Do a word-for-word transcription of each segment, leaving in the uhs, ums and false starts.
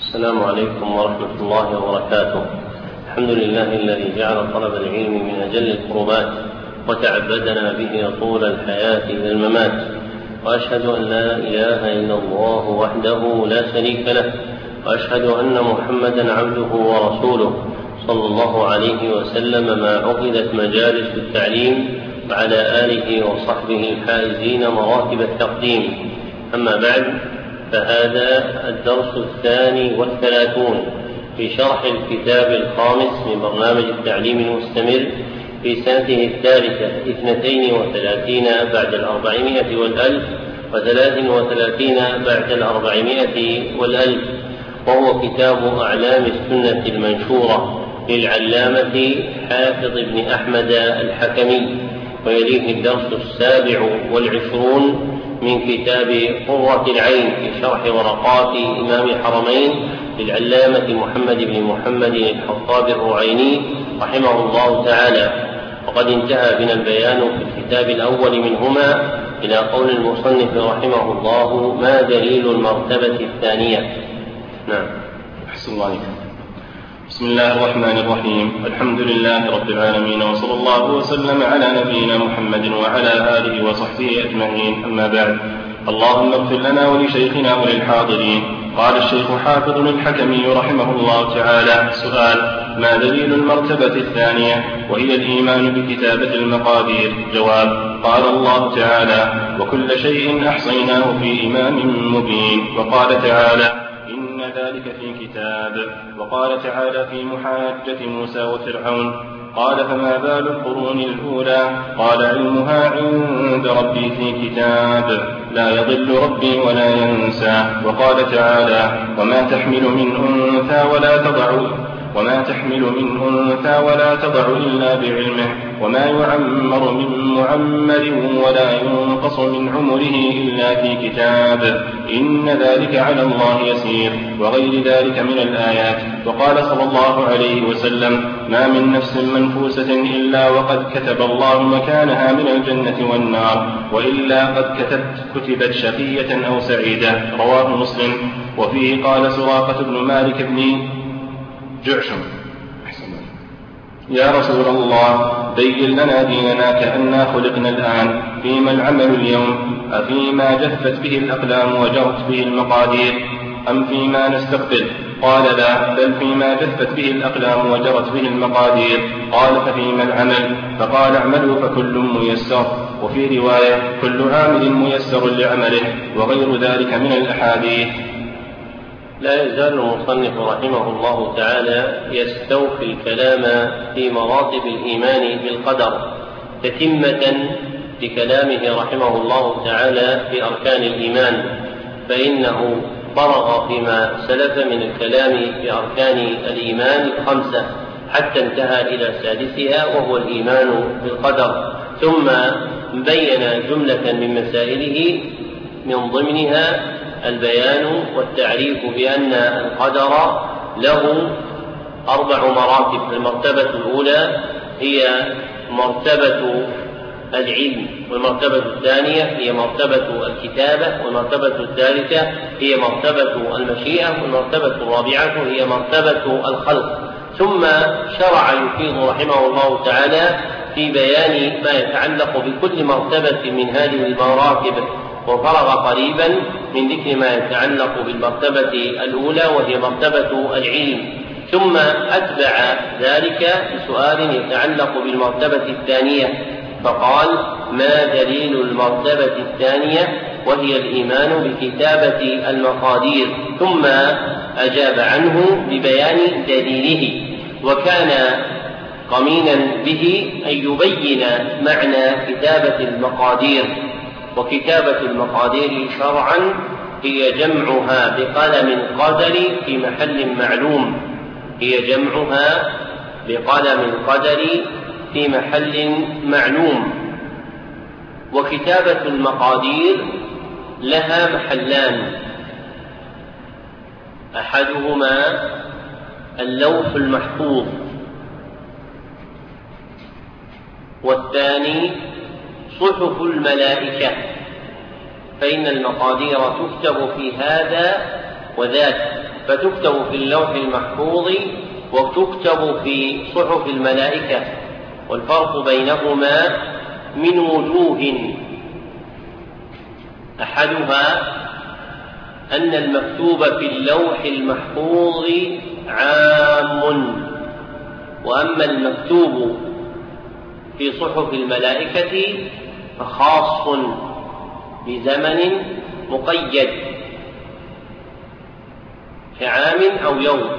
السلام عليكم ورحمة الله وبركاته. الحمد لله الذي جعل طلب العلم من أجل القربات وتعبدنا به طول الحياة إلى الممات، وأشهد أن لا إله إلا الله وحده لا شريك له، وأشهد أن محمدا عبده ورسوله صلى الله عليه وسلم ما عقدت مجالس التعليم، وعلى آله وصحبه الفائزين مراتب التقديم. أما بعد، فهذا الدرس الثاني والثلاثون في شرح الكتاب الخامس من برنامج التعليم المستمر في سنته الثالثة اثنتين وثلاثين بعد الأربعمائة والألف وثلاث وثلاثين بعد الأربعمائة والألف، وهو كتاب أعلام السنة المنشورة للعلامة حافظ بن أحمد الحكمي، ويليه الدرس السابع والعشرون من كتاب قرة العين في شرح ورقات إمام الحرمين للعلامة محمد بن محمد الخطاب الرعيني رحمه الله تعالى. وقد انتهى بنا البيان في الكتاب الأول منهما إلى قول المصنف رحمه الله: ما دليل المرتبة الثانية؟ نعم. أحسن الله عليكم. بسم الله الرحمن الرحيم. الحمد لله رب العالمين، وصلى الله وسلم على نبينا محمد وعلى آله وصحبه أجمعين. أما بعد، اللهم اغفر لنا ولشيخنا وللحاضرين. قال الشيخ حافظ الحكمي رحمه الله تعالى: سؤال: ما دليل المرتبة الثانية وهي الإيمان بكتابة المقادير؟ جواب: قال الله تعالى: وكل شيء أحصيناه في إمام مبين. وقال تعالى: إن ذلك في كتاب. وقال تعالى في محاجة موسى وفرعون: قال فما بال القرون الأولى؟ قال علمها عند ربي في كتاب لا يضل ربي ولا ينسى. وقال تعالى: وما تحمل من أنثى ولا تضع وما تحمل من أنثى ولا تضع إلا بعلمه، وما يعمر من معمر ولا ينقص من عمره إلا في كتاب إن ذلك على الله يسير، وغير ذلك من الآيات. وقال صلى الله عليه وسلم: ما من نفس منفوسة إلا وقد كتب الله مكانها من الجنة والنار، وإلا قد كتبت كتبت شقية أو سعيدة. رواه مسلم. وفيه قال سراقة بن مالك بن جعشم: يا رسول الله، بين لنا ديننا كأننا خلقنا الآن، فيما العمل اليوم؟ أفيما جفت به الأقلام وجرت به المقادير، أم فيما نستقبل؟ قال: لا، بل فيما جفت به الأقلام وجرت به المقادير. قال: ففيما العمل؟ فقال: اعملوا فكل ميسر. وفي رواية: كل عامل ميسر لعمله، وغير ذلك من الأحاديث. لا يزال المصنف رحمه الله تعالى يستوفي الكلام في مراتب الإيمان بالقدر تتمة لكلامه رحمه الله تعالى في أركان الإيمان، فإنه فرغ فيما سلف من الكلام في أركان الإيمان الخمسة حتى انتهى إلى سادسها، وهو الإيمان بالقدر، ثم بين جملة من مسائله من ضمنها البيان والتعريف بأن القدر له أربع مراتب. المرتبة الأولى هي مرتبة العلم، والمرتبة الثانية هي مرتبة الكتابة، والمرتبة الثالثة هي مرتبة المشيئة، والمرتبة الرابعة هي مرتبة الخلق. ثم شرع يفيض رحمه الله تعالى في بيان ما يتعلق بكل مرتبة من هذه المراتب، وفرغ قريبا من ذكر ما يتعلق بالمرتبة الأولى وهي مرتبة العلم، ثم أتبع ذلك بسؤال يتعلق بالمرتبة الثانية، فقال: ما دليل المرتبة الثانية وهي الإيمان بكتابة المقادير؟ ثم أجاب عنه ببيان دليله، وكان قمينا به أن يبين معنى كتابة المقادير. وكتابة المقادير شرعا هي جمعها بقلم القدر في محل معلوم، هي جمعها بقلم القدر في محل معلوم. وكتابة المقادير لها محلان: أحدهما اللوح المحفوظ، والثاني صحف الملائكة، فإن المقادير تكتب في هذا وذاك، فتكتب في اللوح المحفوظ وتكتب في صحف الملائكة، والفرق بينهما من وجوه: أحدها أن المكتوب في اللوح المحفوظ عام، وأما المكتوب في صحف الملائكة فخاص بزمن مقيد كعام أو يوم.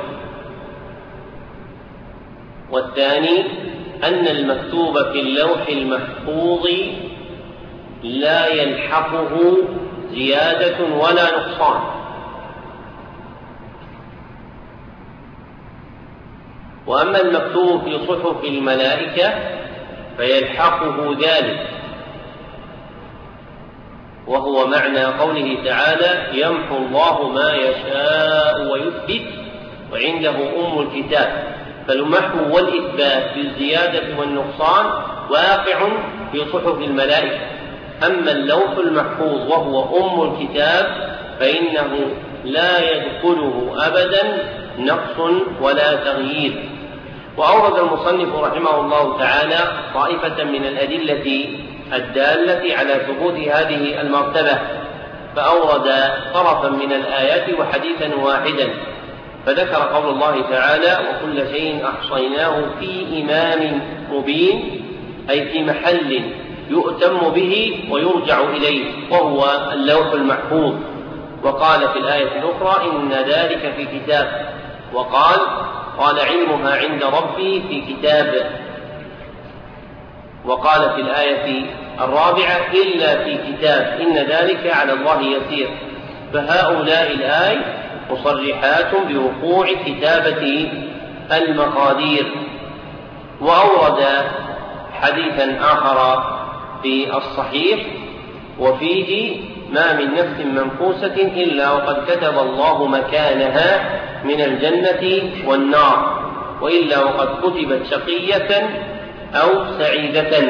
والثاني أن المكتوب في اللوح المحفوظ لا يلحقه زيادة ولا نقصان، وأما المكتوب في صحف الملائكة فيلحقه ذلك، وهو معنى قوله تعالى: يمحو الله ما يشاء ويثبت وعنده أم الكتاب. فالمحو والإثبات بالزيادة والنقصان واقع في صحف الملائكة. أما اللوح المحفوظ وهو أم الكتاب فإنه لا يدخله أبدا نقص ولا تغيير. وأورد المصنف رحمه الله تعالى طائفة من الأدلة الدالة على ثبوت هذه المرتبة، فأورد طرفا من الآيات وحديثا واحدا، فذكر قول الله تعالى: وكل شيء أحصيناه في إمام مبين، أي في محل يؤتم به ويرجع إليه، وهو اللوح المحفوظ. وقال في الآية الأخرى: إن ذلك في كتاب. وقال: قال علمها عند ربي في كتاب. وقال في الآية الرابعة: إلا في كتاب إن ذلك على الله يسير. فهؤلاء الآية مصرحات بوقوع كتابة المقادير. وأورد حديثا آخر في الصحيح وفيه: ما من نفس منفوسة إلا وقد كتب الله مكانها من الجنة والنار، وإلا وقد كتبت شقية أو سعيدة.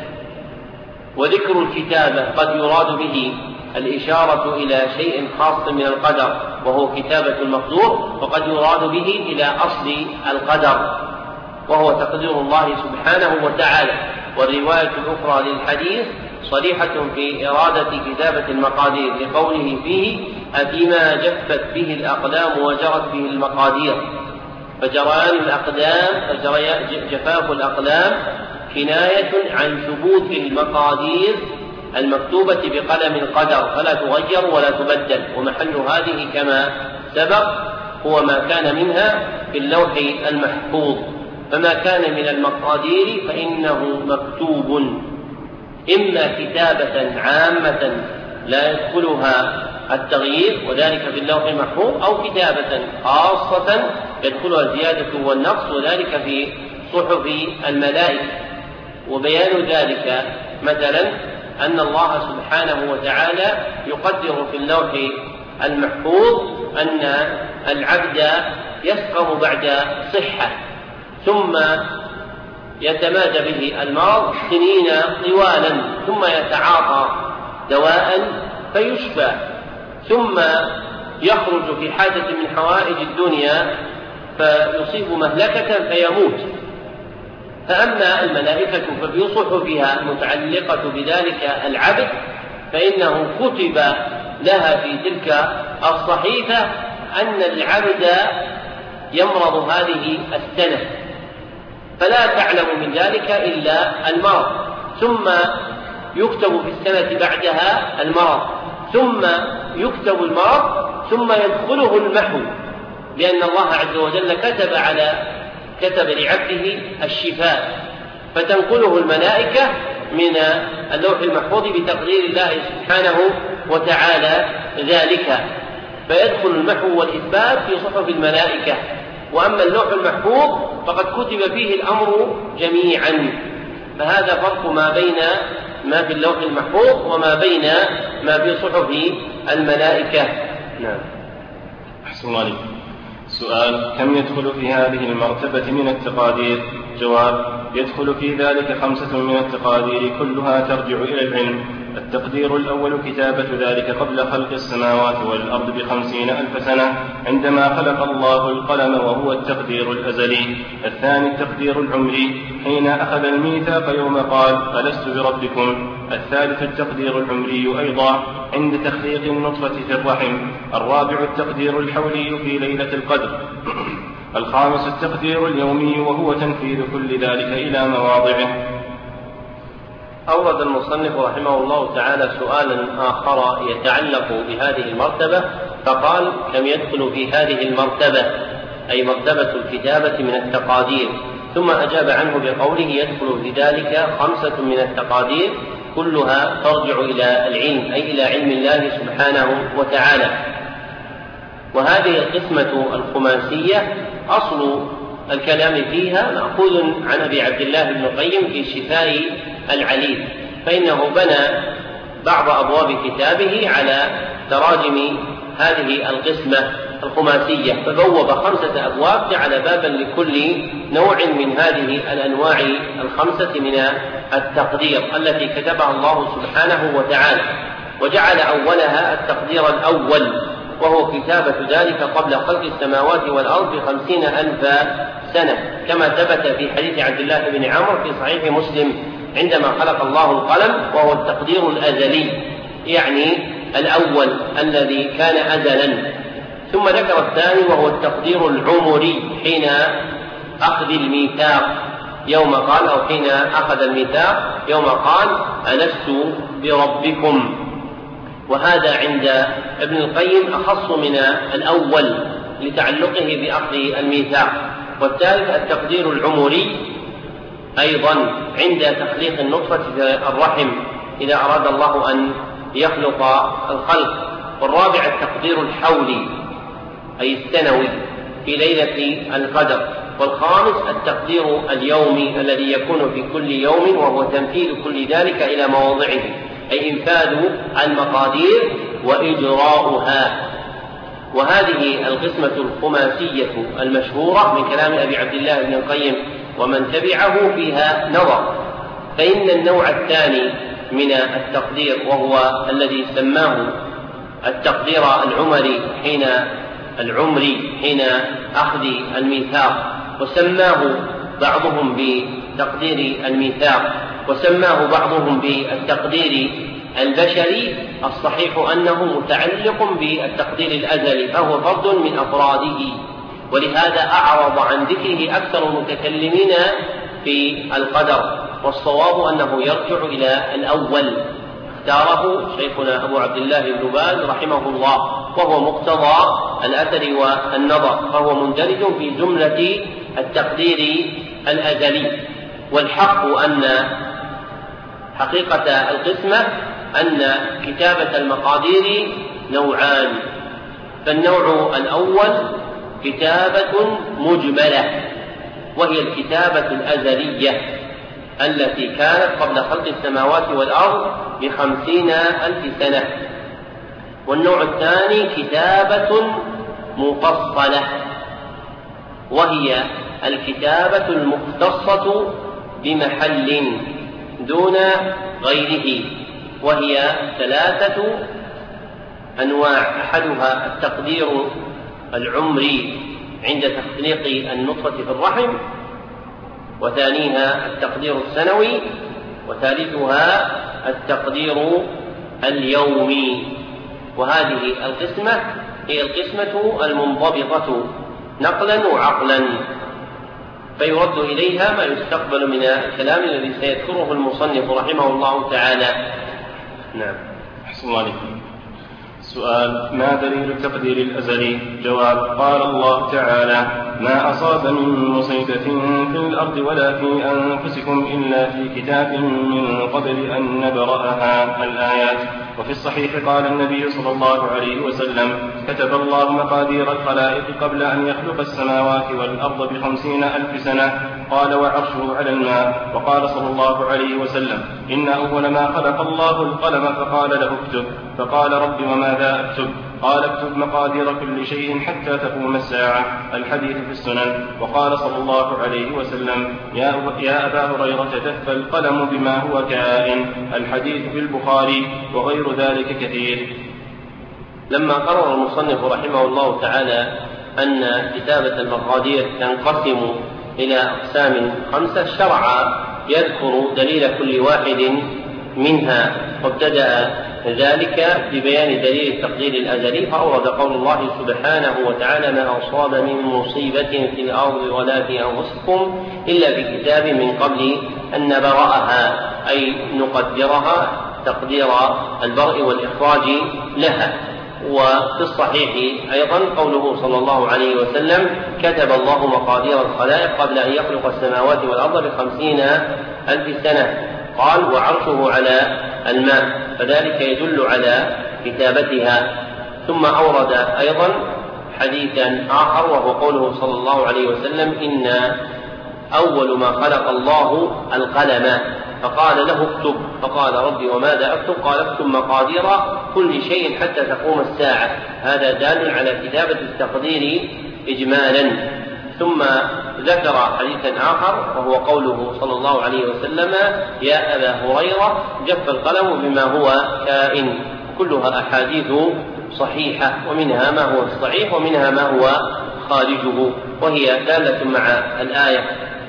وذكر الكتابة قد يراد به الإشارة إلى شيء خاص من القدر وهو كتابة المقدور، وقد يراد به إلى أصل القدر وهو تقدير الله سبحانه وتعالى. والرواية الأخرى للحديث صريحة في إرادة كتابة المقادير لقوله فيه: أفيما جفت به الأقلام وجرت به المقادير. فجريان الأقدام جفاف الأقلام كناية عن ثبوت المقادير المكتوبة بقلم القدر فلا تغير ولا تبدل، ومحل هذه كما سبق هو ما كان منها في اللوح المحفوظ. فما كان من المقادير فإنه مكتوب، إما كتابة عامة لا يدخلها التغيير وذلك في اللوح المحفوظ، أو كتابة خاصة يدخلها الزيادة والنقص وذلك في صحف الملائكة. وبيان ذلك مثلا أن الله سبحانه وتعالى يقدر في اللوح المحفوظ أن العبد يسقم بعد صحة، ثم يتمادى به المرض سنين طوالا، ثم يتعاطى دواء فيشفى، ثم يخرج في حاجة من حوائج الدنيا فيصيب مهلكة فيموت. فأما الملائكة ففي صحفها المتعلقة بذلك العبد فإنه كتب لها في تلك الصحيفة أن العبد يمرض هذه السنة، فلا تعلم من ذلك إلا المرض، ثم يكتب في السنة بعدها المرض، ثم يكتب المرض، ثم يدخله المحو، لأن الله عز وجل كتب على كتب لعبده الشفاء، فتنقله الملائكة من اللوح المحفوظ بتقدير الله سبحانه وتعالى ذلك، فيدخل المحو والإثبات في صحف الملائكة. وأما اللوح المحفوظ فقد كتب فيه الأمر جميعا. فهذا فرق ما بين ما في اللوح المحفوظ وما بين ما في صحف الملائكة. نعم. أحسن الله عليك. سؤال: كم يدخل في هذه المرتبة من التقادير؟ جواب: يدخل في ذلك خمسة من التقادير كلها ترجع إلى العلم التقدير الأول كتابة ذلك قبل خلق السماوات والأرض بخمسين ألف سنة عندما خلق الله القلم وهو التقدير الأزلي. الثاني التقدير العمري حين أخذ الميثاق يوم قال ألست بربكم. الثالث التقدير العمري أيضا عند تخليق النطفة في الرحم. الرابع التقدير الحولي في ليلة القدر. الخامس التقدير اليومي وهو تنفيذ كل ذلك إلى مواضعه. أورد المصنف رحمه الله تعالى سؤالا آخر يتعلق بهذه المرتبة، فقال كم يدخل في هذه المرتبة، أي مرتبة الكتابة من التقادير، ثم أجاب عنه بقوله يدخل في ذلك خمسة من التقادير كلها ترجع إلى العلم، أي إلى علم الله سبحانه وتعالى. وهذه القسمة الخماسية أصل الكلام فيها مأخوذ عن أبي عبد الله بن القيم في شفاء العليل، فإنه بنى بعض أبواب كتابه على تراجم هذه القسمة الخماسية، فبوب خمسة أبواب جعل بابا لكل نوع من هذه الأنواع الخمسة من التقدير التي كتبها الله سبحانه وتعالى، وجعل أولها التقدير الأول وهو كتابة ذلك قبل خلق السماوات والأرض بخمسين ألف سنة، كما ثبت في حديث عبد الله بن عمرو في صحيح مسلم عندما خلق الله القلم وهو التقدير الأزلي، يعني الأول الذي كان أزلا. ثم ذكر الثاني وهو التقدير العمري حين أخذ الميثاق يوم قال أو حين أخذ الميثاق يوم قال ألست بربكم، وهذا عند ابن القيم أخص من الأول لتعلقه بأخذ الميثاق. والثالث التقدير العمري أيضا عند تخليق النطفة في الرحم إذا أراد الله أن يخلق الخلق. والرابع التقدير الحولي أي السنوي في ليلة القدر. والخامس التقدير اليومي الذي يكون في كل يوم وهو تنفيذ كل ذلك إلى مواضعه، أي إنفاذ المقادير وإجراؤها. وهذه القسمة الخماسية المشهورة من كلام أبي عبد الله بن القيم ومن تبعه فيها نظر، فإن النوع الثاني من التقدير وهو الذي سماه التقدير العمري حين العمري حين أخذ الميثاق، وسماه بعضهم بتقدير الميثاق، وسماه بعضهم بالتقدير البشري. الصحيح أنه متعلق بالتقدير الأزلي فهو فرد من أفراده، ولهذا أعرض عن ذكره أكثر المتكلمين في القدر، والصواب أنه يرجع إلى الأول، اختاره شيخنا أبو عبد الله بن باز رحمه الله، وهو مقتضى الأثر والنظر، فهو مندرج في جملة التقدير الأزلي. والحق أن حقيقة القسمة أن كتابة المقادير نوعان، فالنوع الأول كتابة مجملة وهي الكتابة الأزلية التي كانت قبل خلق السماوات والأرض بخمسين ألف سنة. والنوع الثاني كتابة مفصلة وهي الكتابة المختصة بمحل دون غيره، وهي ثلاثة أنواع. أحدها التقدير العمري عند تخليق النطفة في الرحم، وثانيها التقدير السنوي، وثالثها التقدير اليومي. وهذه القسمة هي القسمة المنضبطة نقلا وعقلا، فيرد إليها ما يستقبل من الكلام الذي سيذكره المصنف رحمه الله تعالى. نعم. أحسن الله عليكم. سؤال: ما دليل التقدير الأزلي؟ جواب: قال الله تعالى: ما أصاب من مصيبة في الأرض ولا في أنفسكم إلا في كتاب من قبل أن نبرأها. الآيات. وفي الصحيح قال النبي صلى الله عليه وسلم: كتب الله مقادير الخلائق قبل أن يخلق السماوات والأرض بخمسين ألف سنة. قال: وعرشه على الماء. وقال صلى الله عليه وسلم: إن أول ما خلق الله القلم فقال له اكتب، فقال: رب وماذا أكتب؟ قال اكتب مقادير كل شيء حتى تقوم الساعة. الحديث في السنن. وقال صلى الله عليه وسلم يا أبا هريرة جف القلم بما هو كائن. الحديث في البخاري وغير ذلك كثير. لما قرر المصنف رحمه الله تعالى أن كتابة المقادير تنقسم إلى أقسام خمسة شرع يذكر دليل كل واحد منها، وابتدأ ذلك ببيان دليل التقدير الأزلي فأورد قول الله سبحانه وتعالى ما أصاب من مصيبة في الأرض ولا في أنفسكم إلا في كتاب من قبل أن نبرأها أي نقدرها تقدير البرء والإخراج لها. وفي الصحيح أيضا قوله صلى الله عليه وسلم كتب الله مقادير الخلائق قبل أن يخلق السماوات والأرض بخمسين ألف سنة. قال وعرشه على الماء، فذلك يدل على كتابتها. ثم أورد أيضا حديثا آخر وهو قوله صلى الله عليه وسلم إن أول ما خلق الله القلم فقال له اكتب، فقال ربي وماذا اكتب؟ قال اكتب مقادير كل شيء حتى تقوم الساعة. هذا دال على كتابة التقدير إجمالا. ثم ذكر حديثا آخر وهو قوله صلى الله عليه وسلم يا أبا هريرة جف القلم بما هو كائن. كلها أحاديث صحيحة، ومنها ما هو الصحيح ومنها ما هو خارجه، وهي دالة مع الآية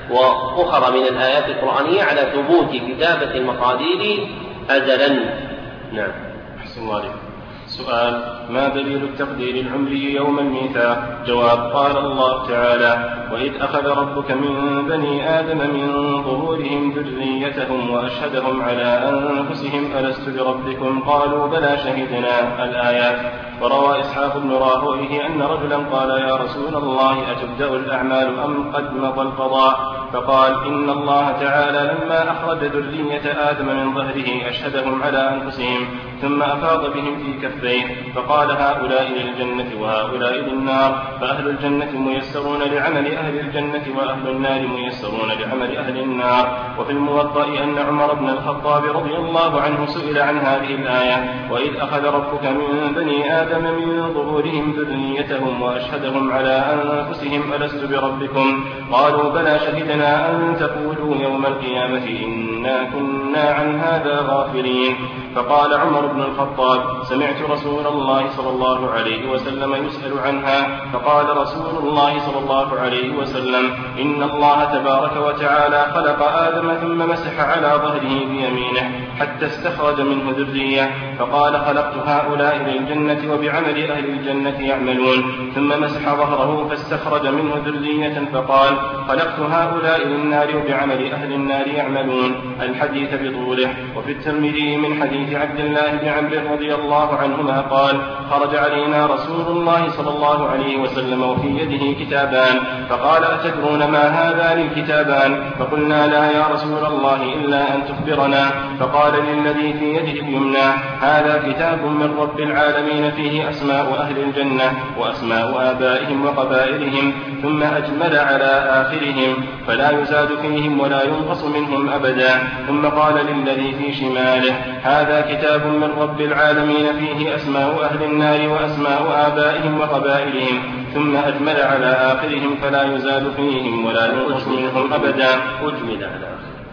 وأخرى من الآيات القرآنية على ثبوت كتابة المقادير أزلا. نعم. أحسن الله عليك. سؤال: ما دليل التقدير العمري يوم الميثاق؟ جواب: قال الله تعالى: وإذ أخذ ربك من بني آدم من ظهورهم ذريتهم وأشهدهم على أنفسهم ألست بربكم قالوا بلى شهدنا. الآيات. وروى إسحاق بن راهويه أن رجلا قال يا رسول الله أتبدأ الأعمال أم قد مضى القضاء؟ فقال إن الله تعالى لما أخرج ذرية آدم من ظهره أشهدهم على أنفسهم ثم أفاض بهم في كفيه فقال هؤلاء للجنة وهؤلاء للنار، فأهل الجنة ميسرون لعمل أهل الجنة وأهل النار ميسرون لعمل أهل النار. وفي الموطأ أن عمر بن الخطاب رضي الله عنه سئل عن هذه الآية: وإذ أخذ ربك من بني آدم من ظهورهم ذريتهم وأشهدهم على أنفسهم ألست بربكم قالوا بلى شهدنا أن تقولوا يوم القيامة إنا كنا عن هذا غافلين. فقال عمر بن الخطاب: سمعت رسول الله صلى الله عليه وسلم يسأل عنها، فقال رسول الله صلى الله عليه وسلم: إن الله تبارك وتعالى خلق آدم ثم مسح على ظهره بيمينه حتى استخرج منه ذرية، فقال خلقت هؤلاء للجنة وبعمل أهل الجنة يعملون، ثم مسح ظهره فاستخرج منه ذرية فقال خلقت هؤلاء للنار وبعمل أهل النار يعملون. الحديث بطوله. وفي الترمذي من حديث عبد الله بن عمرو رضي الله عنهما قال: خرج علينا رسول الله صلى الله عليه وسلم وفي يده كتابان، فقال أتدرون ما هذان الكتابان؟ فقلنا لا يا رسول الله إلا أن تخبرنا. فقال للذي في يده اليمنى: هذا كتاب من رب العالمين فيه أسماء أهل الجنة وأسماء آبائهم وقبائلهم، ثم أجمل على آخرهم فلا يزاد فيهم ولا ينقص منهم أبدا. ثم قال للذي في شماله: هذا كتاب من رب العالمين فيه أسماء أهل النار وأسماء آبائهم وقبائلهم، ثم أجمل على آخرهم فلا يزاد فيهم ولا ينقص منهم أبدا. أجمل على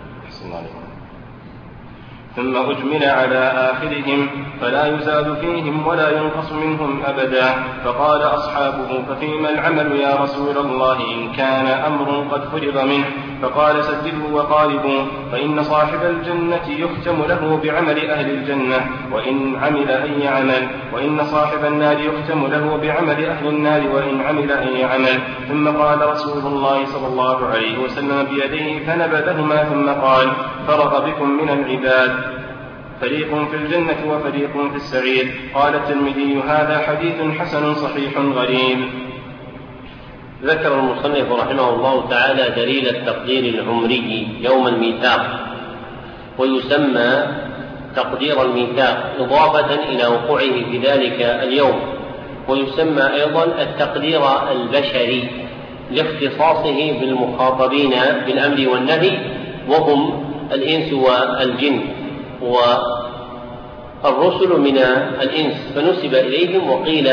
ثم أجمل على آخرهم فلا يزاد فيهم ولا ينقص منهم أبدا. فقال أصحابه: ففيما العمل يا رسول الله إن كان أمر قد فرض منه؟ فقال: سددوا وقاربوا، فإن صاحب الجنة يختم له بعمل أهل الجنة وإن عمل أي عمل، وإن صاحب النار يختم له بعمل أهل النار وإن عمل أي عمل. ثم قال رسول الله صلى الله عليه وسلم بيديه فنبذهما ثم قال: فرغ بكم من العباد، فريق في الجنة وفريق في السعير. قال الترمذي: هذا حديث حسن صحيح غريب. ذكر المصنف رحمه الله تعالى دليل التقدير العمري يوم الميثاق، ويسمى تقدير الميثاق إضافة إلى وقوعه في ذلك اليوم، ويسمى أيضا التقدير البشري لاختصاصه بالمخاطبين بالأمر والنهي وهم الإنس والجن. الرسل من الإنس فنسب إليهم، وقيل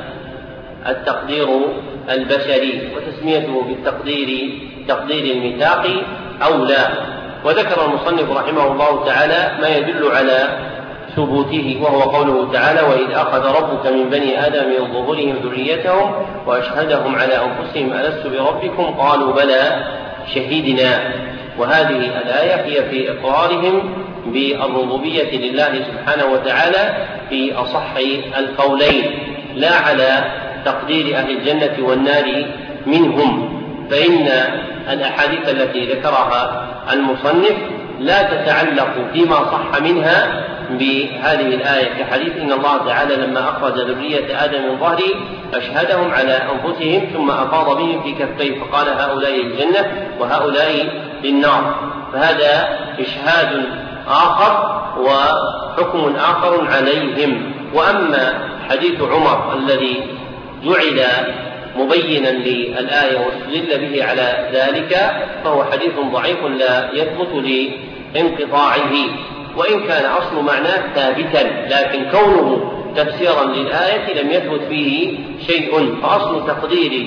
التقدير البشري، وتسميته بالتقدير تقدير الميثاق أولى. وذكر المصنف رحمه الله تعالى ما يدل على ثبوته، وهو قوله تعالى: وإذ أخذ ربك من بني آدم من ظهورهم ذريتهم وأشهدهم على أنفسهم ألست بربكم قالوا بلى شهدنا. وهذه الآية هي في إقرارهم بالربوبية لله سبحانه وتعالى في أصح القولين، لا على تقدير أهل الجنة والنار منهم، فإن الأحاديث التي ذكرها المصنف لا تتعلق فيما صح منها بهذه الآية، كحديث إن الله تعالى لما أخرج ذرية آدم من ظهره أشهدهم على أنفسهم ثم أفاض بهم في كفيه فقال هؤلاء للجنة وهؤلاء للنار، فهذا إشهاد آخر وحكم آخر عليهم. وأما حديث عمر الذي جعل مبينا للآية واستدل به على ذلك فهو حديث ضعيف لا يثبت لانقطاعه، وإن كان أصل معناه ثابتا، لكن كونه تفسيرا للآية لم يثبت فيه شيء. فأصل تقدير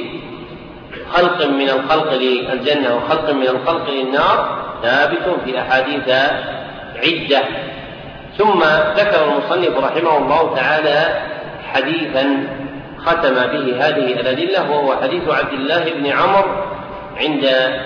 خلق من الخلق للجنة وخلق من الخلق للنار ثابت في أحاديث عدة. ثم ذكر المصنف رحمه الله تعالى حديثا ختم به هذه الأدلة، وهو حديث عبد الله بن عمرو عند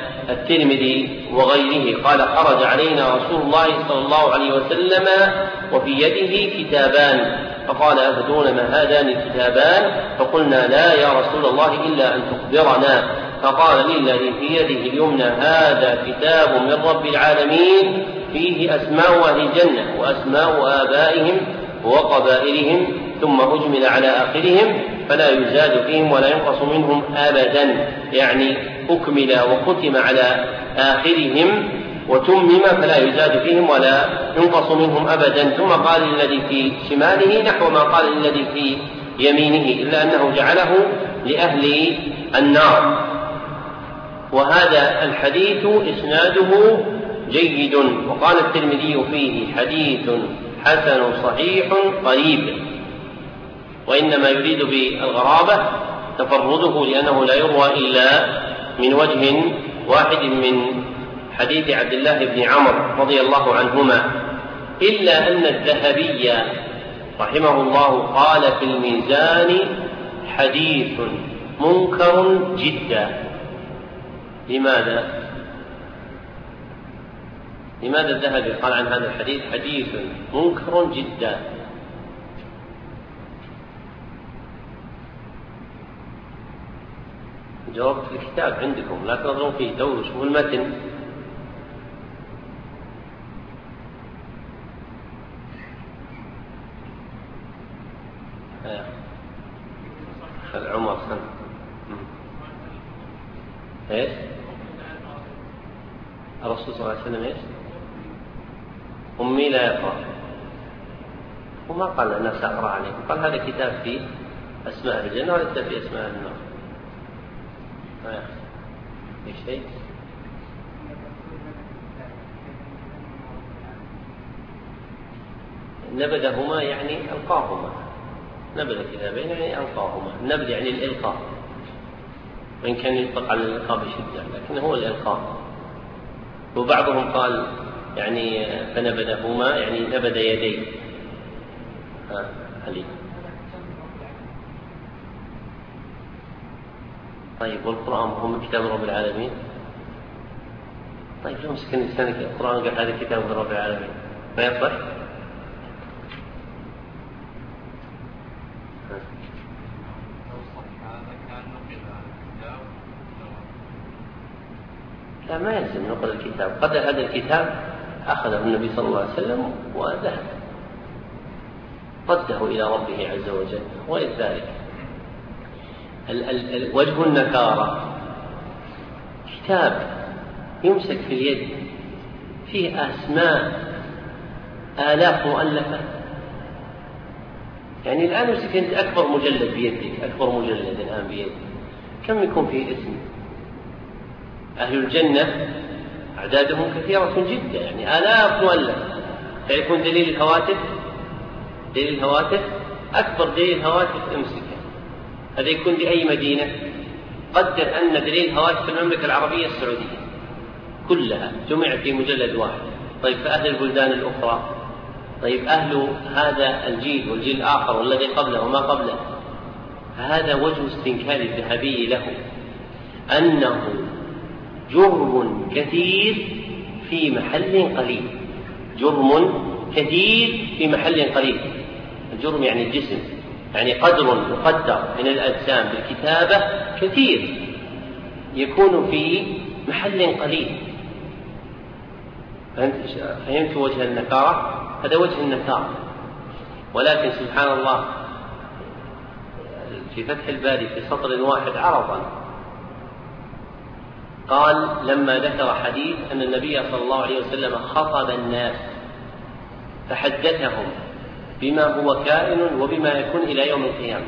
الترمذي وغيره قال: خرج علينا رسول الله صلى الله عليه وسلم وفي يده كتابان فقال: أتدرون ما هذان الكتابان؟ فقلنا: لا يا رسول الله إلا أن تخبرنا. فقال: للذي في يده اليمنى هذا كتاب من رب العالمين فيه أسماء أهل الجنة وأسماء آبائهم وقبائلهم ثم أجمل على آخرهم فلا يزاد فيهم ولا ينقص منهم أبدا، يعني أكمل وختم على آخرهم وتمم فلا يزاد فيهم ولا ينقص منهم أبدا. ثم قال للذي في شماله نحو ما قال للذي في يمينه، إلا أنه جعله لأهل النار. وهذا الحديث إسناده جيد، وقال الترمذي فيه حديث حسن صحيح قريب، وإنما يريد بالغرابة تفرده لأنه لا يروى إلا من وجه واحد من حديث عبد الله بن عمرو رضي الله عنهما، إلا أن الذهبي رحمه الله قال في الميزان حديث منكر جدا. لماذا؟ لماذا الذهبي قال عن هذا الحديث حديث منكر جدا؟ جواب في الكتاب عندكم، لا تنظرون فيه، دوروا شوفوا المتن. خل عمر سنة ايش؟ الرسول صلى الله عليه وسلم ايش؟ أمي لا يقرأ، وما قال الناس أقرأ عليكم، قال هذا كتاب فيه أسماء الجنة وليس فيه أسماء النار. في شيء نبذهما يعني ألقاهما، نبذ كتابين يعني ألقاهما، النبذ يعني الإلقاء، وإن كان يطلق على الإلقاء بشدة لكن هو الإلقاء. وبعضهم قال يعني فنبذهما يعني نبذ يديه. ها علي. طيب والقرآن هو من كتاب رب العالمين؟ طيب لو مسك الإنسان القرآن قال هذا كتاب من رب العالمين ما يصح؟ لا ما يلزم نقل الكتاب، قد هذا الكتاب أخذه النبي صلى الله عليه وسلم وذهب رده إلى ربه عز وجل. ولذلك وجه النكارة كتاب يمسك في اليد فيه أسماء آلاف مؤلفة، يعني الآن يمسك أنت أكبر مجلد بيدك، أكبر مجلد الآن بيدك كم يكون فيه اسم؟ أهل الجنة أعدادهم كثيرة جدا، يعني آلاف مؤلفة، فيكون دليل الهواتف دليل الهواتف أكبر دليل هواتف امسكه، هذا يكون لأي مدينة؟ قدر أن دليل الهواتف في المملكة العربية السعودية كلها جمع في مجلد واحد. طيب فأهل البلدان الأخرى، طيب أهل هذا الجيل والجيل الآخر والذي قبله وما قبله، هذا وجه استنكار الذهبي له، أنه جرم كثير في محل قليل، جرم كثير في محل قليل. الجرم يعني الجسم، يعني قدر مقدر من الأجسام بالكتابة كثير يكون في محل قليل. فهمت وجه النكارة؟ هذا وجه النكارة. ولكن سبحان الله في فتح الباري في سطر واحد عرضا قال لما ذكر حديث أن النبي صلى الله عليه وسلم خطب الناس فحدثهم بما هو كائن وبما يكون إلى يوم القيامة،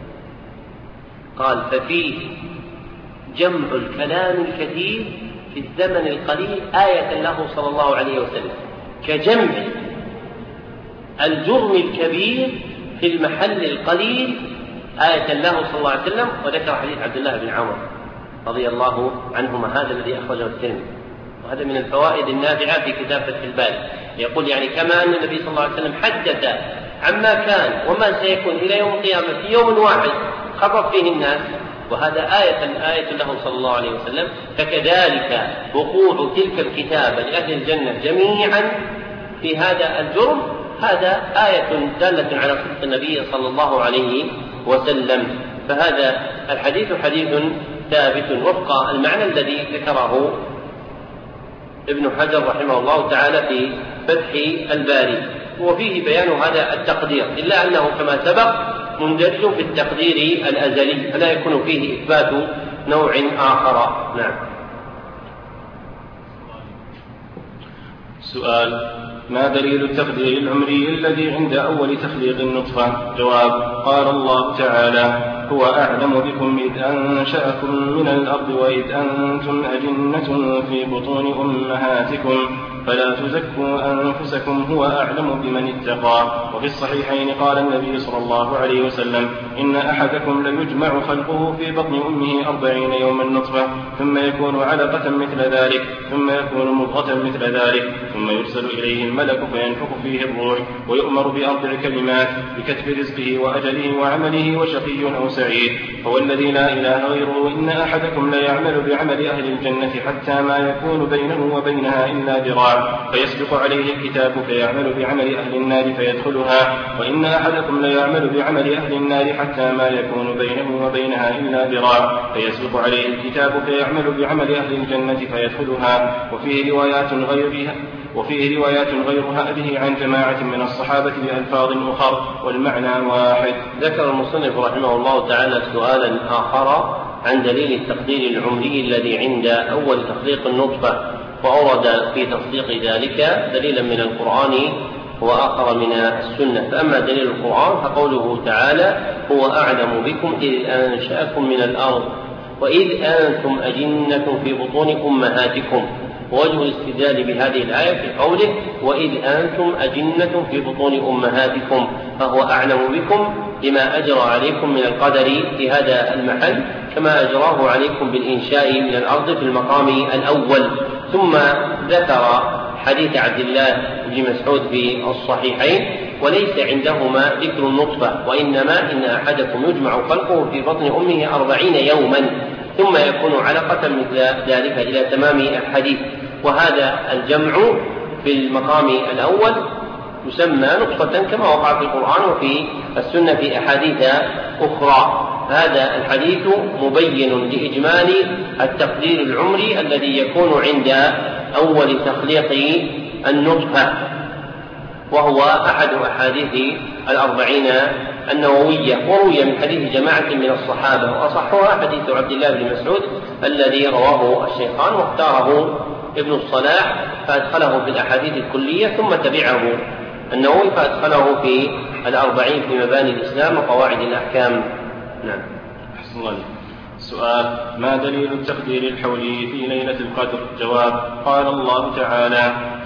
قال ففيه جمع الكلام الكثير في الزمن القليل آية له صلى الله عليه وسلم، كجمع الجرم الكبير في المحل القليل آية له صلى الله عليه وسلم. وذكر حديث عبد الله بن عمر رضي الله عنهما، هذا الذي أخرجه الترمذي، وهذا من الفوائد النافعة في كتاب فتح الباري. يقول يعني كما أن النبي صلى الله عليه وسلم حدث عما كان وما سيكون إلى يوم القيامة في يوم واحد خطب فيه الناس، وهذا آية آية له صلى الله عليه وسلم، فكذلك وقوع تلك الكتابة لأهل الجنة جميعا في هذا الجرم، هذا آية دالة على صدق النبي صلى الله عليه وسلم. فهذا الحديث حديث ثابت وفق المعنى الذي ذكره ابن حجر رحمه الله تعالى في فتح الباري، وفيه بيان هذا التقدير، إلا أنه كما سبق مندرج في التقدير الأزلي، فلا يكون فيه إثبات نوع آخر. نعم. سؤال: ما دليل التقدير العمري الذي عند أول تخليق النطفة؟ جواب: قال الله تعالى: هو أعلم بكم إذ أنشأكم من الأرض وإذ أنتم أجنة في بطون أمهاتكم فلا تزكوا أنفسكم هو أعلم بمن اتقى. وفي الصحيحين قال النبي صلى الله عليه وسلم: إن أحدكم ليجمع خلقه في بطن أمه أربعين يوما نطفة ثم يكون علقة مثل ذلك ثم يكون مضغة مثل ذلك ثم يرسل إليه الملك فينفخ فيه الروح ويؤمر بأربع كلمات بكتب رزقه وأجله وعمله وشقي أو سعيد. هو الذي لا إله غيره إن أحدكم ليعمل بعمل أهل الجنة حتى ما يكون بينه وبينها إلا ذراع فيسبق عليه الكتاب فيعمل بعمل أهل النار فيدخلها، وإن أحدكم ليعمل بعمل أهل النار حتى ما يكون بينه وبينها إلا ذراع فيسبق عليه الكتاب فيعمل بعمل أهل الجنة فيدخلها. وفيه روايات غيرها وفيه روايات غير هذه عن جماعة من الصحابة بألفاظ أخر والمعنى واحد. ذكر المصنف رحمه الله تعالى سؤالا آخر عن دليل التقدير العمري الذي عند أول تخليق النطفة، وأورد في تصديق ذلك دليلا من القرآن وآخر من السنة. فأما دليل القرآن فقوله تعالى: هو أعلم بكم إذ أنشأكم من الأرض وإذ أنتم أجنة في بطون أمهاتكم. ووجه الاستدلال بهذه الآية في قوله: وإذ أنتم أجنة في بطون أمهاتكم، فهو أعلم بكم بما أجرى عليكم من القدر في هذا المحل كما أجراه عليكم بالإنشاء من الأرض في المقام الأول. ثم ذكر حديث عبد الله بن مسعود في الصحيحين: وليس عندهما ذكر النطفة، وإنما إن أحدكم يجمع خلقه في بطن أمه أربعين يوما ثم يكون علقة مثل ذلك إلى تمام الحديث. وهذا الجمع في المقام الأول يسمى نطفة كما وقع في القرآن وفي السنة في أحاديث أخرى. هذا الحديث مبين لإجمال التقدير العمري الذي يكون عند أول تخليق النطفة، وهو أحد أحاديث الأربعين النووية. وروي من حديث جماعة من الصحابة، وأصحها حديث عبد الله بن مسعود الذي رواه الشيخان واختاره ابن الصلاح فأدخله في الأحاديث الكلية، ثم تبعه النووي فأدخله في الأربعين في مباني الإسلام وقواعد الأحكام. نعم. أحسن الله. سؤال: ما دليل التقدير الحولي في ليلة القدر؟ جواب: قال الله تعالى: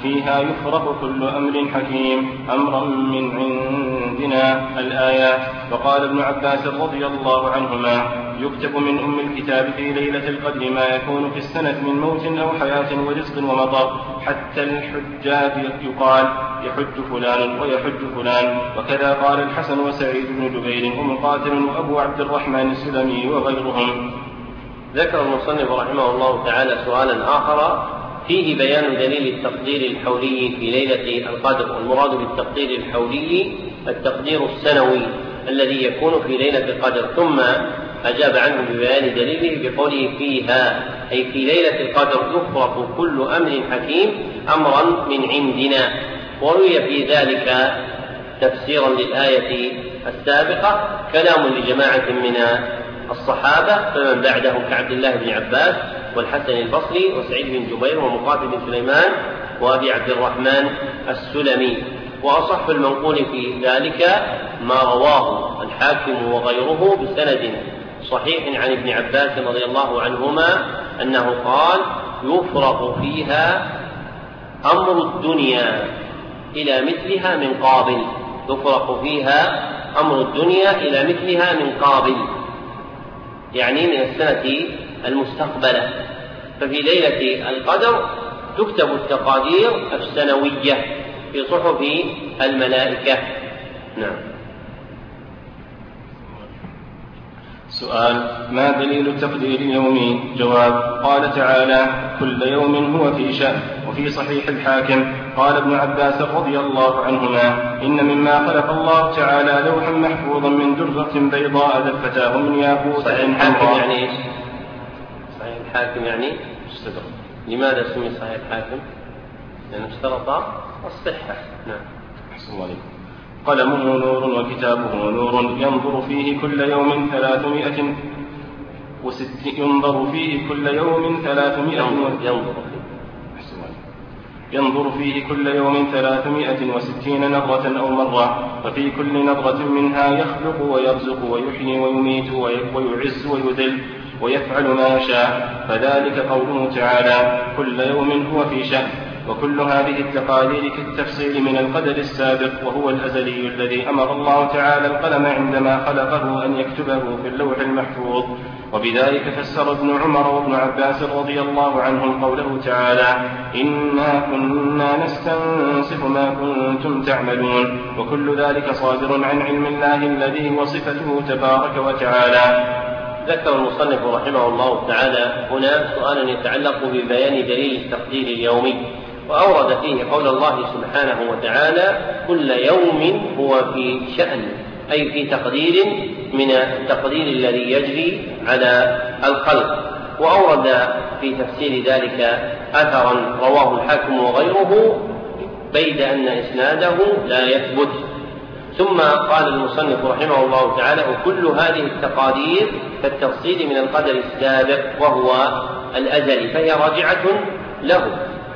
فيها يفرق كل أمر حكيم أمرا من عندنا الآيات. وقال ابن عباس رضي الله عنهما يكتب من أم الكتاب في ليلة القدر ما يكون في السنة من موت أو حياة ورزق ومطر، حتى الحجاج يقال يحج فلان ويحج فلان. وكذا قال الحسن وسعيد بن جبير ومقاتل وأبو عبد الرحمن السلمي وغيرهم. ذكر المصنف رحمه الله تعالى سؤالا آخر فيه بيان دليل التقدير الحولي في ليلة القدر. والمراد بالتقدير الحولي التقدير السنوي الذي يكون في ليلة القدر، ثم أجاب عنه ببيان دليله بقوله فيها أي في ليلة القدر يفرق كل أمر حكيم أمرا من عندنا. وروي في ذلك تفسيرا للآية السابقة كلام لجماعة من الصحابة فمن بعدهم كعبد الله بن عباس والحسن البصري وسعيد بن جبير ومقاتل بن سليمان وأبي عبد الرحمن السلمي. وأصح المنقول في ذلك ما رواه الحاكم وغيره بسند صحيح عن ابن عباس رضي الله عنهما أنه قال يفرق فيها أمر الدنيا إلى مثلها من قابل. يفرق فيها أمر الدنيا إلى مثلها من قابل، يعني من السنة المستقبلة. ففي ليلة القدر تكتب التقادير السنوية في صحف الملائكة. نعم. سؤال: ما دليل التقدير اليومي؟ جواب: قال تعالى: كل يوم هو في شأن. وفي صحيح الحاكم قال ابن عباس رضي الله عنهما: إن مما خلق الله تعالى لوحا محفوظا من درة بيضاء دفتاه من ياقوت حمراء. يعني ايش؟ صحيح الحاكم يعني اشترط. لماذا سمي صحيح الحاكم؟ لأنه اشترط الصحة. نعم. أحسن الله عليكم. قلمه نور وكتابه نور ينظر فيه كل يوم ثلاثمائة وست ينظر فيه كل يوم ثلاثمائة ينظر ينظر فيه كل يوم ثلاثمائة وستين نظرة أو مرة، وفي كل نظرة منها يخلق ويرزق ويحيي ويميت ويعز ويذل ويفعل ما يشاء. فذلك قوله تعالى: كل يوم هو في شأن. وكل هذه التقادير كالتفصيل من القدر السابق، وهو الأزلي الذي أمر الله تعالى القلم عندما خلقه أن يكتبه في اللوح المحفوظ. وبذلك فسر ابن عمر وابن عباس رضي الله عنهم قوله تعالى: إنا كنا نستنسخ ما كنتم تعملون. وكل ذلك صادر عن علم الله الذي هو صفته تبارك وتعالى. ذكر المصنف رحمه الله تعالى هنا سؤالا يتعلق ببيان دليل التقدير اليومي، وأورد فيه قول الله سبحانه وتعالى: كل يوم هو في شأن، أي في تقدير من التقدير الذي يجري على الخلق. وأورد في تفسير ذلك أثرا رواه الحاكم وغيره بيد أن إسناده لا يثبت. ثم قال المصنف رحمه الله تعالى: وكل هذه التقادير كالتفصيل من القدر السابق وهو الأزلي، فهي راجعة له.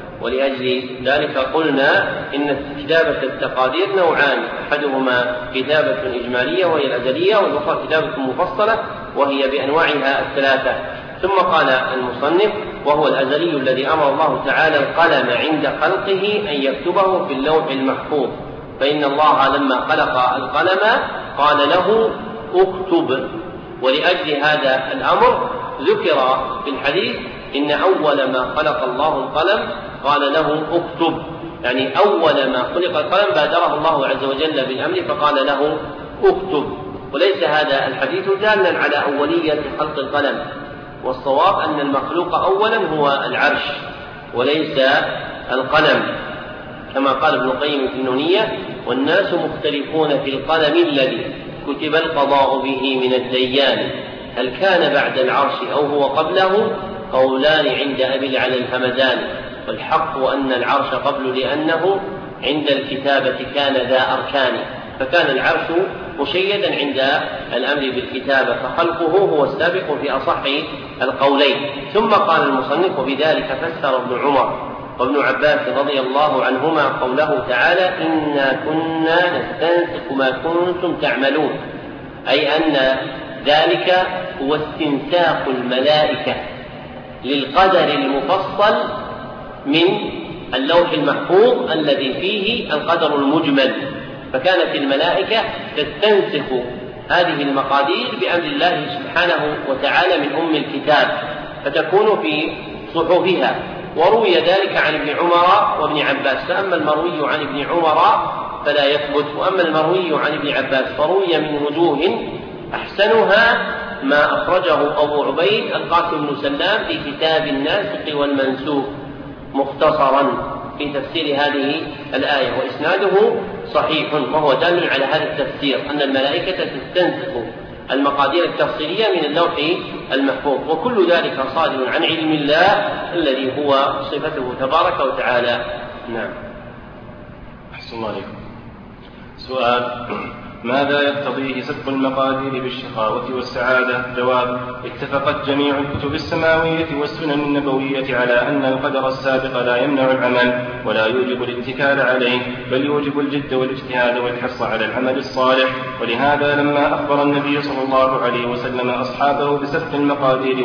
ولأجل ذلك قلنا إن كتابة التقادير نوعان: أحدهما كتابة إجمالية وهي الأزلية، والأخرى كتابة مفصلة وهي بأنواعها الثلاثة. ثم قال المصنف: وهو الأزلي الذي أمر الله تعالى القلم عند خلقه أن يكتبه في اللوح المحفوظ. فإن الله لما خلق القلم قال له اكتب. ولأجل هذا الأمر ذكر في الحديث إن أول ما خلق الله القلم قال له اكتب، يعني أول ما خلق القلم بادره الله عز وجل بالأمر فقال له اكتب. وليس هذا الحديث دالا على أولية خلق القلم، والصواب أن المخلوق أولا هو العرش وليس القلم، كما قال ابن القيم في النونية: والناس مختلفون في القلم الذي كتب القضاء به من الديان، هل كان بعد العرش أو هو قبله؟ قولان عند أبي العلى الهمدان، والحق أن العرش قبل لأنه عند الكتابة كان ذا أركان، فكان العرش مشيدا عند الأمر بالكتابة، فخلقه هو السابق في أصح القولين. ثم قال المصنف: وبذلك فسر ابن عمر وابن عباس رضي الله عنهما قوله تعالى: إنا كنا نستنسخ ما كنتم تعملون، أي أن ذلك هو استنساخ الملائكة للقدر المفصل من اللوح المحفوظ الذي فيه القدر المجمل، فكانت الملائكة تستنسخ هذه المقادير بأمر الله سبحانه وتعالى من أم الكتاب فتكون في صحفها. وروي ذلك عن ابن عمر وابن عباس، فأما المروي عن ابن عمر فلا يثبت، وأما المروي عن ابن عباس فروي من وجوه أحسنها ما أخرجه أبو عبيد القاسم بن سلام في كتاب الناسخ والمنسوخ مختصرا في تفسير هذه الآية، وإسناده صحيح، وهو دال على هذا التفسير أن الملائكة تستنسخ المقادير التفصيلية من اللوح المحفوظ، وكل ذلك صادر عن علم الله الذي هو صفته تبارك وتعالى. نعم. أحسن الله عليكم. سؤال: ماذا يقتضيه سبق المقادير بالشقاوة والسعادة؟ جواب: اتفقت جميع الكتب السماوية والسنن النبوية على أن القدر السابق لا يمنع العمل ولا يوجب الاتكال عليه، بل يوجب الجد والاجتهاد والحرص على العمل الصالح. ولهذا لما أخبر النبي صلى الله عليه وسلم أصحابه بسبق المقادير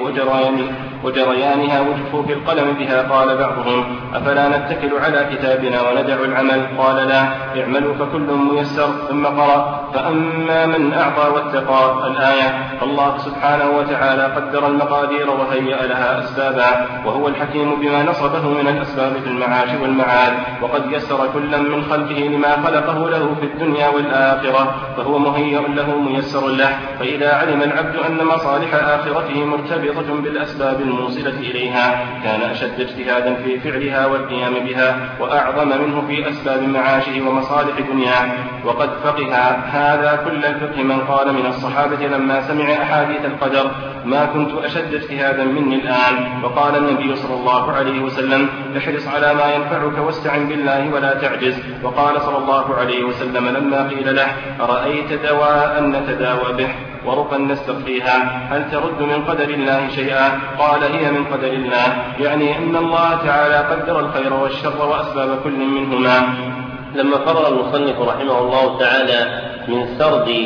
وجريانها وجفوف القلم بها قال بعضهم: أفلا نتكل على كتابنا وندع العمل؟ قال: لا، اعملوا فكل ميسر. ثم قرأ: فأما من أعطى واتقى. الآية. الله سبحانه وتعالى قدر المقادير وهيأ لها أسبابا، وهو الحكيم بما نصبه من الأسباب في المعاش والمعاد، وقد يسر كلا من خلقه لما خلقه له في الدنيا والآخرة، فهو مهيأ له ميسر له. فإذا علم العبد أن مصالح آخرته مرتبطة بالأسباب الموصلة إليها كان أشد اجتهادا في فعلها والقيام بها، وأعظم منه في أسباب معاشه ومصالح دنياه. وقد فقه هذا كل الفقه من قال من الصحابة لما سمع أحاديث القدر: ما كنت أشد اجتهادا مني الآن. وقال النبي صلى الله عليه وسلم: احرص على ما ينفعك واستعن بالله ولا تعجز. وقال صلى الله عليه وسلم لما قيل له: أرأيت دواء نتداوى به ورقا نستقيها هل ترد من قدر الله شيئا؟ قال: هي من قدر الله، يعني أن الله تعالى قدر الخير والشر وأسباب كل منهما. لما فرغ المصنف رحمه الله تعالى من سرد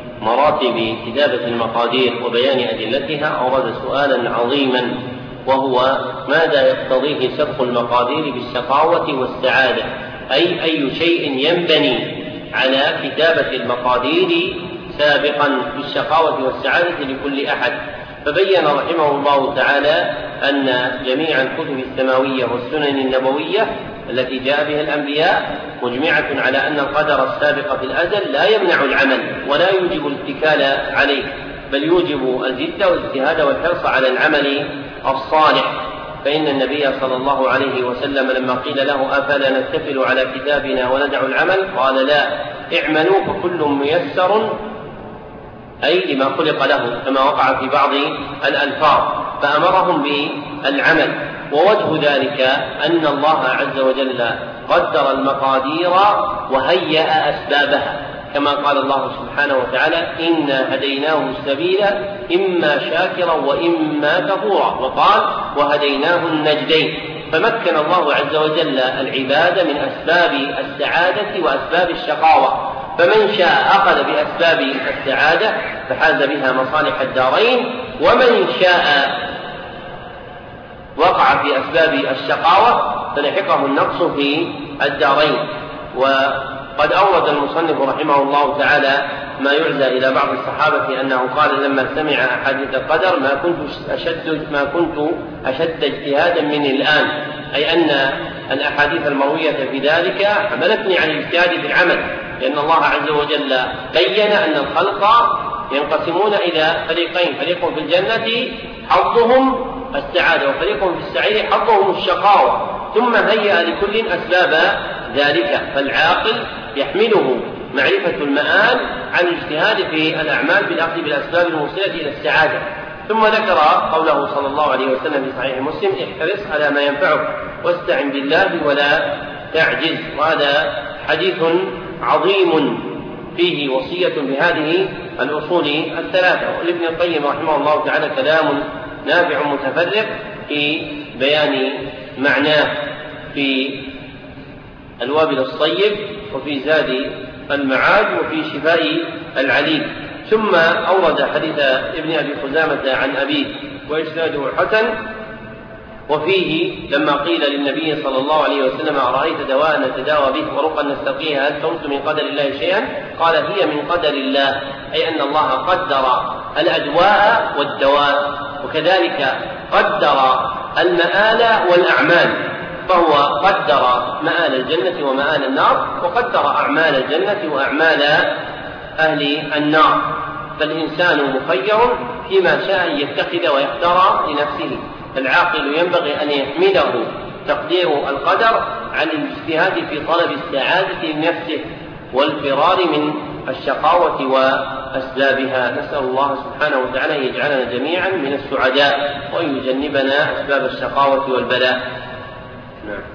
مراتب كتابة المقادير وبيان أدلتها أورد سؤالا عظيما، وهو: ماذا يقتضيه سبق المقادير بالشقاوة والسعادة؟ أي أي شيء ينبني على كتابة المقادير سابقا بالشقاوة والسعادة لكل أحد. فبين رحمه الله تعالى أن جميع الكتب السماوية والسنن النبوية التي جاء بها الأنبياء مجمعة على أن القدر السابق في الأزل لا يمنع العمل ولا يوجب الاتكال عليه، بل يوجب الجد والاجتهاد والحرص على العمل الصالح. فإن النبي صلى الله عليه وسلم لما قيل له: أفلا نتكل على كتابنا وندع العمل؟ قال: لا، اعملوا فكل ميسر، أي لما خلق له، كما وقع في بعض الألفاظ، فأمرهم بالعمل. ووجه ذلك أن الله عز وجل قدر المقادير وهيأ أسبابها، كما قال الله سبحانه وتعالى: إنا هديناه السبيل إما شاكرا وإما كفورا، وقال: وهديناه النجدين. فمكن الله عز وجل العباد من أسباب السعادة وأسباب الشقاوة، فمن شاء أخذ بأسباب السعادة فحاز بها مصالح الدارين، ومن شاء وقع في أسباب الشقاوة فلحقه النقص في الدارين. وقد أورد المصنف رحمه الله تعالى ما يعزى إلى بعض الصحابة أنه قال لما سمع أحاديث القدر: ما كنت أشد ما كنت أشد اجتهادا من الآن، أي أن الأحاديث المروية في ذلك حملتني عن الاجتهاد في العمل، لأن الله عز وجل بين أن الخلق ينقسمون إلى فريقين: فريق في الجنة حظهم السعادة، وفريق في السعير حظهم الشقاوة، ثم هيأ لكل أسباب ذلك. فالعاقل يحمله معرفة المآل عن الاجتهاد في الأعمال بالأخذ بالأسباب الموصلة إلى السعادة. ثم ذكر قوله صلى الله عليه وسلم في صحيح مسلم: احرص على ما ينفعك واستعن بالله ولا تعجز. وهذا حديث عظيم فيه وصية بهذه الأصول الثلاثة. ولابن القيم رحمه الله تعالى كلام نافع متفرق في بيان معناه في الوابل الصيب وفي زاد المعاد وفي شفاء العليل. ثم أورد حديث ابن أبي خزامة عن أبيه وإسناده حسن وفيه لما قيل للنبي صلى الله عليه وسلم أرأيت دواء نتداوى به ورقا نستقيها هل تمت من قدر الله شيئا؟ قال هي من قدر الله، أي أن الله قدر الأدواء والدواء، وكذلك قدر المآل والأعمال، فهو قدر مآل الجنة ومآل النار، وقدر أعمال الجنة وأعمال أهل النار، فالإنسان مخير فيما شاء أن يتخذ ويختار لنفسه، فالعاقل ينبغي أن يحمله تقدير القدر عن الاجتهاد في طلب السعادة لنفسه والفرار من الشقاوة وأسبابها. نسأل الله سبحانه وتعالى أن يجعلنا جميعا من السعداء وأن يجنبنا أسباب الشقاوة والبلاء. نعم.